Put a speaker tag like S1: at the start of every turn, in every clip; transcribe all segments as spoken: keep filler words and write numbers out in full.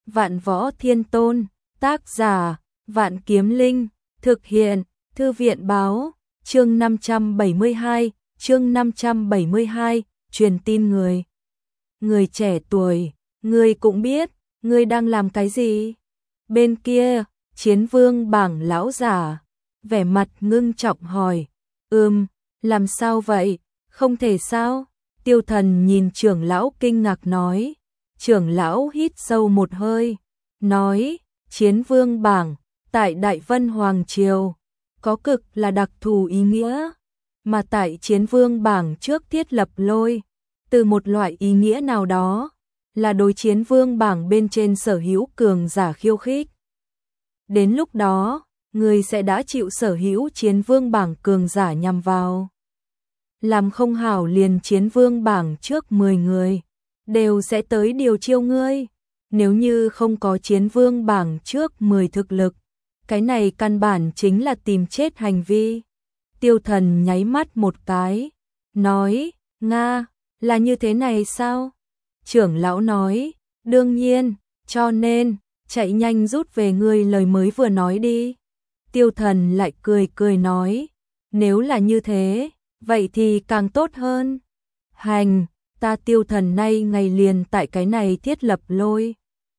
S1: Vạn Võ Thiên Tôn, tác giả, Vạn Kiếm Linh, thực hiện, Thư viện báo, chương năm trăm bảy mươi hai, chương năm trăm bảy mươi hai, truyền tin người. Người trẻ tuổi, ngươi cũng biết, ngươi đang làm cái gì? Bên kia, Chiến Vương Bảng lão giả, vẻ mặt ngưng trọng hỏi, ừm, làm sao vậy? Không thể sao? Tiêu Thần nhìn trưởng lão kinh ngạc nói. Trưởng lão hít sâu một hơi, nói, Chiến Vương Bảng, tại Đại Vân Hoàng Triều, có cực là đặc thù ý nghĩa, mà tại Chiến Vương Bảng trước thiết lập lôi, từ một loại ý nghĩa nào đó, là đối Chiến Vương Bảng bên trên sở hữu cường giả khiêu khích. Đến lúc đó, người sẽ đã chịu sở hữu Chiến Vương Bảng cường giả nhằm vào. Làm không hảo liền Chiến Vương Bảng trước mười người, đều sẽ tới điều chiêu ngươi. Nếu như không có Chiến Vương Bảng trước mười thực lực, cái này căn bản chính là tìm chết hành vi. Tiêu Thần nháy mắt một cái, nói, Nga, là như thế này sao? Trưởng lão nói, đương nhiên, cho nên, chạy nhanh rút về ngươi lời mới vừa nói đi. Tiêu Thần lại cười cười nói, nếu là như thế, vậy thì càng tốt hơn. Hành, ta Tiêu Thần nay ngày liền tại cái này thiết lập lôi.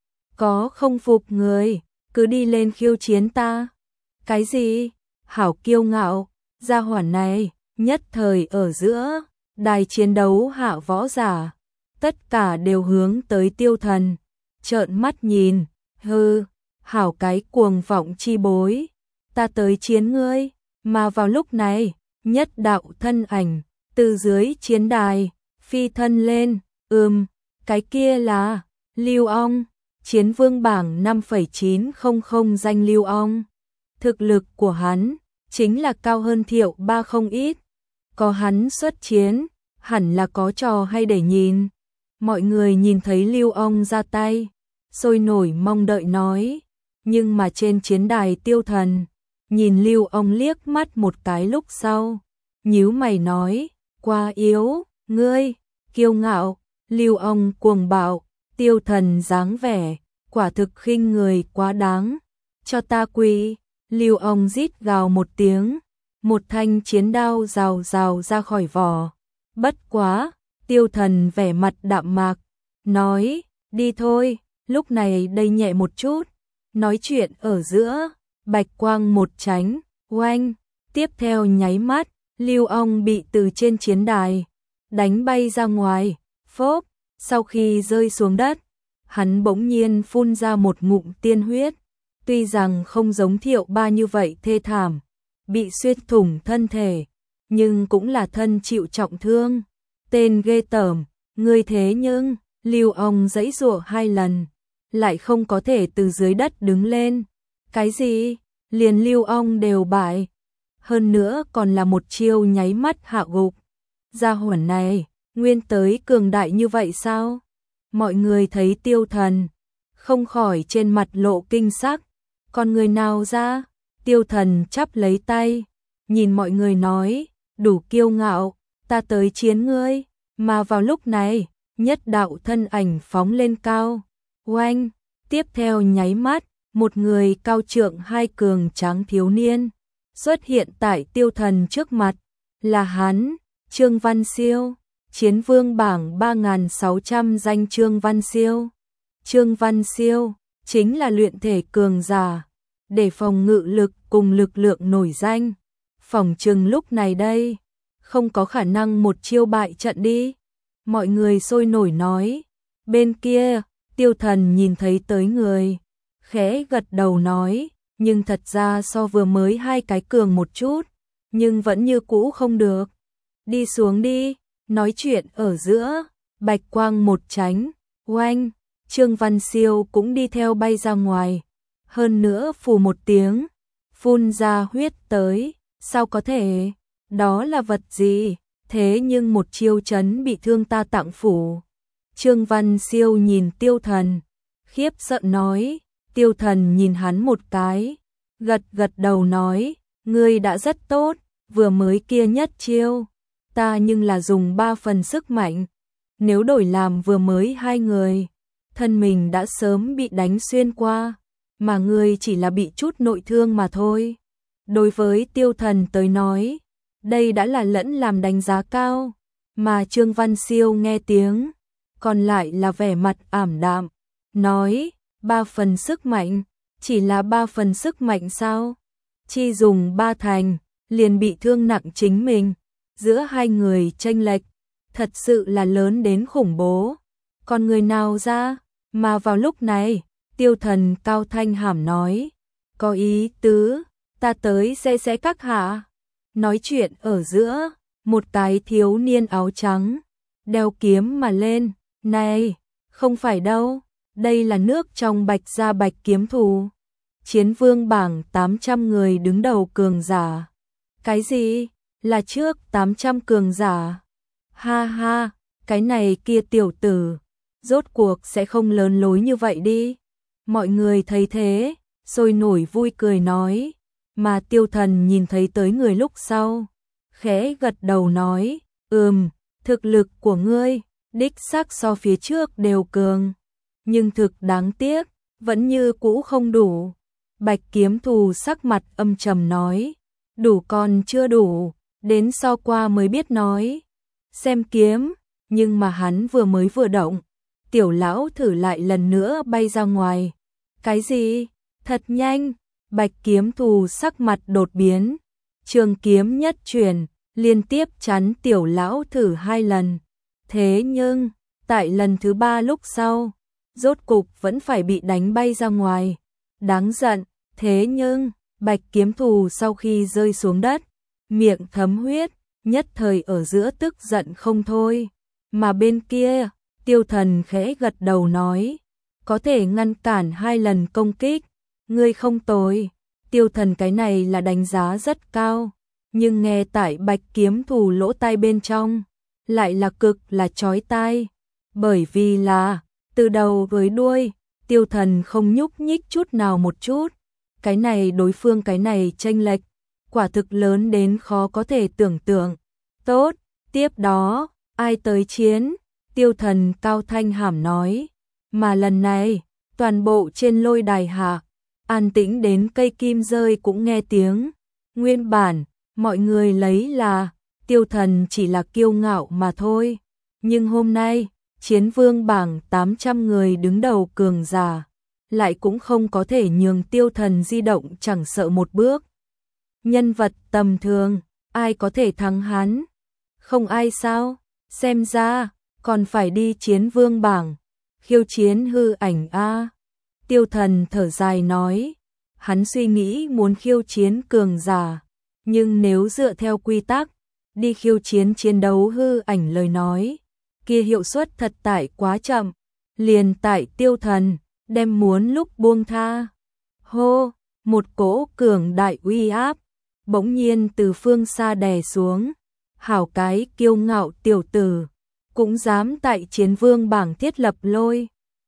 S1: Có không phục người, cứ đi lên khiêu chiến ta. Cái gì? Hảo kiêu ngạo, gia hỏa này, nhất thời ở giữa, đài chiến đấu hạ võ giả. Tất cả đều hướng tới Tiêu Thần, trợn mắt nhìn, hư, hảo cái cuồng vọng chi bối. Ta tới chiến ngươi, mà vào lúc này, nhất đạo thân ảnh, từ dưới chiến đài, phi thân lên, ừm, cái kia là, Lưu Ong, Chiến Vương Bảng năm phẩy chín không không danh Lưu Ong. Thực lực của hắn, chính là cao hơn Thiệu Ba không ít. Có hắn xuất chiến, hẳn là có trò hay để nhìn. Mọi người nhìn thấy Lưu Ong ra tay, sôi nổi mong đợi nói. Nhưng mà trên chiến đài Tiêu Thần, nhìn Lưu Ong liếc mắt một cái lúc sau, nhíu mày nói, quá yếu, ngươi, kiêu ngạo. Lưu Ong cuồng bạo, Tiêu Thần dáng vẻ, quả thực khinh người quá đáng, cho ta quỳ. Lưu Ong rít gào một tiếng, một thanh chiến đao rào rào ra khỏi vỏ. Bất quá, Tiêu Thần vẻ mặt đạm mạc, nói, đi thôi, lúc này đây nhẹ một chút. Nói chuyện ở giữa, bạch quang một tránh, oanh, tiếp theo nháy mắt, Lưu Ong bị từ trên chiến đài đánh bay ra ngoài, phốp, sau khi rơi xuống đất, hắn bỗng nhiên phun ra một ngụm tiên huyết, tuy rằng không giống Thiệu Ba như vậy thê thảm, bị xuyên thủng thân thể, nhưng cũng là thân chịu trọng thương. Tên ghê tởm, ngươi thế nhưng, Lưu Ong giãy giụa hai lần, lại không có thể từ dưới đất đứng lên. Cái gì? Liền Lưu Ong đều bại. Hơn nữa còn là một chiêu nháy mắt hạ gục. Gia hỏa này, nguyên tới cường đại như vậy sao? Mọi người thấy Tiêu Thần, không khỏi trên mặt lộ kinh sắc. Còn người nào ra? Tiêu Thần chắp lấy tay, nhìn mọi người nói, đủ kiêu ngạo, ta tới chiến ngươi. Mà vào lúc này, nhất đạo thân ảnh phóng lên cao. Oanh, tiếp theo nháy mắt, một người cao trượng hai cường tráng thiếu niên xuất hiện tại Tiêu Thần trước mặt, là hắn, Trương Văn Siêu, Chiến Vương Bảng ba nghìn sáu trăm danh Trương Văn Siêu. Trương Văn Siêu chính là luyện thể cường giả, để phòng ngự lực cùng lực lượng nổi danh. Phỏng chừng lúc này đây, không có khả năng một chiêu bại trận đi. Mọi người sôi nổi nói. Bên kia, Tiêu Thần nhìn thấy tới người, khẽ gật đầu nói, nhưng thật ra so vừa mới hai cái cường một chút, nhưng vẫn như cũ không được. Đi xuống đi, nói chuyện ở giữa, bạch quang một tránh, oanh, Trương Văn Siêu cũng đi theo bay ra ngoài. Hơn nữa phù một tiếng, phun ra huyết tới, sao có thể, đó là vật gì, thế nhưng một chiêu chấn bị thương ta tặng phủ. Trương Văn Siêu nhìn Tiêu Thần, khiếp sợ nói. Tiêu Thần nhìn hắn một cái, gật gật đầu nói, ngươi đã rất tốt, vừa mới kia nhất chiêu, ta nhưng là dùng ba phần sức mạnh, nếu đổi làm vừa mới hai người, thân mình đã sớm bị đánh xuyên qua, mà ngươi chỉ là bị chút nội thương mà thôi. Đối với Tiêu Thần tới nói, đây đã là lẫn làm đánh giá cao, mà Trương Văn Siêu nghe tiếng, còn lại là vẻ mặt ảm đạm, nói, ba phần sức mạnh, chỉ là ba phần sức mạnh sao? Chi dùng ba thành, liền bị thương nặng chính mình, giữa hai người chênh lệch, thật sự là lớn đến khủng bố. Còn người nào ra, mà vào lúc này, Tiêu Thần cao thanh hàm nói, có ý tứ, ta tới sẽ sẽ các hạ. Nói chuyện ở giữa, một cái thiếu niên áo trắng, đeo kiếm mà lên, này, không phải đâu, đây là nước trong Bạch Gia Bạch kiếm thù. Chiến vương bảng tám trăm người đứng đầu cường giả. Cái gì? Là trước tám trăm cường giả. Ha ha, cái này kia tiểu tử, rốt cuộc sẽ không lớn lối như vậy đi. Mọi người thấy thế, sôi nổi vui cười nói, mà Tiêu Thần nhìn thấy tới người lúc sau, khẽ gật đầu nói, ừm, thực lực của ngươi, đích xác so phía trước đều cường, nhưng thực đáng tiếc, vẫn như cũ không đủ. Bạch kiếm thù sắc mặt âm trầm nói, đủ còn chưa đủ, đến so qua mới biết nói. Xem kiếm, nhưng mà hắn vừa mới vừa động, tiểu lão thử lại lần nữa bay ra ngoài. Cái gì? Thật nhanh, bạch kiếm thù sắc mặt đột biến, trường kiếm nhất chuyển, liên tiếp chắn tiểu lão thử hai lần. Thế nhưng, tại lần thứ ba lúc sau, rốt cục vẫn phải bị đánh bay ra ngoài. Đáng giận, thế nhưng, bạch kiếm thù sau khi rơi xuống đất, miệng thấm huyết, nhất thời ở giữa tức giận không thôi. Mà bên kia, Tiêu Thần khẽ gật đầu nói, có thể ngăn cản hai lần công kích, ngươi không tồi. Tiêu Thần cái này là đánh giá rất cao, nhưng nghe tại bạch kiếm thù lỗ tai bên trong, lại là cực là chói tai, bởi vì là, từ đầu với đuôi, Tiêu Thần không nhúc nhích chút nào một chút, cái này đối phương cái này chênh lệch, quả thực lớn đến khó có thể tưởng tượng. Tốt, tiếp đó, ai tới chiến? Tiêu Thần cao thanh hàm nói, mà lần này, toàn bộ trên lôi đài hạ, an tĩnh đến cây kim rơi cũng nghe tiếng. Nguyên bản, mọi người lấy là, Tiêu Thần chỉ là kiêu ngạo mà thôi. Nhưng hôm nay, chiến vương bảng tám trăm người đứng đầu cường giả, lại cũng không có thể nhường Tiêu Thần di động chẳng sợ một bước. Nhân vật tầm thường, ai có thể thắng hắn? Không ai sao? Xem ra, còn phải đi chiến vương bảng, khiêu chiến hư ảnh a. Tiêu Thần thở dài nói, hắn suy nghĩ muốn khiêu chiến cường giả, nhưng nếu dựa theo quy tắc, đi khiêu chiến chiến đấu hư ảnh lời nói, kia hiệu suất thật tại quá chậm, liền tại Tiêu Thần, đem muốn lúc buông tha. Hô, một cỗ cường đại uy áp, bỗng nhiên từ phương xa đè xuống, hảo cái kiêu ngạo tiểu tử, cũng dám tại chiến vương bảng thiết lập lôi.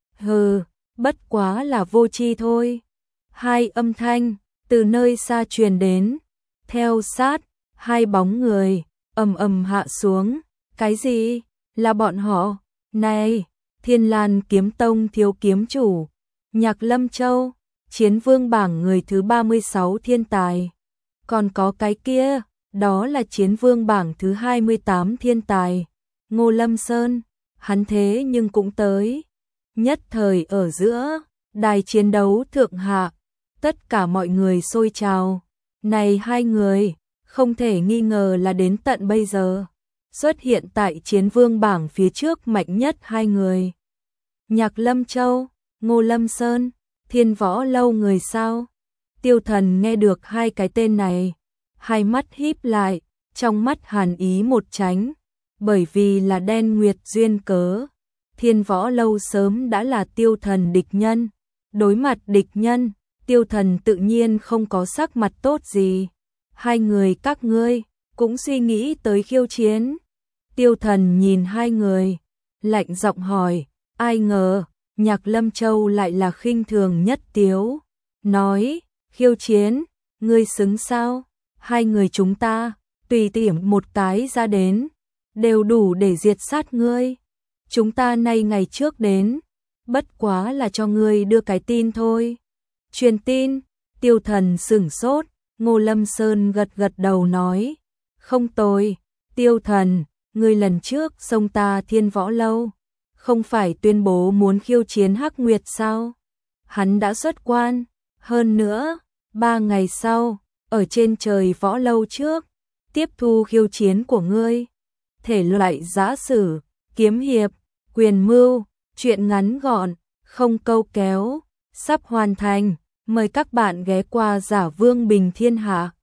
S1: Hừ, bất quá là vô tri thôi. Hai âm thanh, từ nơi xa truyền đến, theo sát, hai bóng người, ầm ầm hạ xuống, cái gì? Là bọn họ, này, Thiên Lan Kiếm Tông thiếu kiếm chủ, Nhạc Lâm Châu, chiến vương bảng người thứ ba mươi sáu thiên tài. Còn có cái kia, đó là chiến vương bảng thứ hai mươi tám thiên tài, Ngô Lâm Sơn, hắn thế nhưng cũng tới. Nhất thời ở giữa, đài chiến đấu thượng hạ, tất cả mọi người xôi trào. Này hai người, không thể nghi ngờ là đến tận bây giờ, xuất hiện tại chiến vương bảng phía trước mạnh nhất hai người. Nhạc Lâm Châu, Ngô Lâm Sơn, Thiên Võ Lâu người sao? Tiêu Thần nghe được hai cái tên này, hai mắt híp lại, trong mắt hàn ý một tránh, bởi vì là đen nguyệt duyên cớ. Thiên Võ Lâu sớm đã là Tiêu Thần địch nhân, đối mặt địch nhân, Tiêu Thần tự nhiên không có sắc mặt tốt gì. Hai người các ngươi, cũng suy nghĩ tới khiêu chiến. Tiêu Thần nhìn hai người, lạnh giọng hỏi, ai ngờ, Nhạc Lâm Châu lại là khinh thường nhất tiếu, nói, khiêu chiến, ngươi xứng sao? Hai người chúng ta, tùy tiện một cái ra đến, đều đủ để diệt sát ngươi. Chúng ta nay ngày trước đến, bất quá là cho ngươi đưa cái tin thôi. Truyền tin, Tiêu Thần sửng sốt, Ngô Lâm Sơn gật gật đầu nói, không tồi, Tiêu Thần, ngươi lần trước xông ta Thiên Võ Lâu, không phải tuyên bố muốn khiêu chiến Hắc Nguyệt sao? Hắn đã xuất quan, hơn nữa, ba ngày sau, ở trên trời Võ Lâu trước, tiếp thu khiêu chiến của ngươi. Thể loại giã sử, kiếm hiệp, quyền mưu, truyện ngắn gọn, không câu kéo, sắp hoàn thành, mời các bạn ghé qua Giả Vương Bình Thiên Hạ.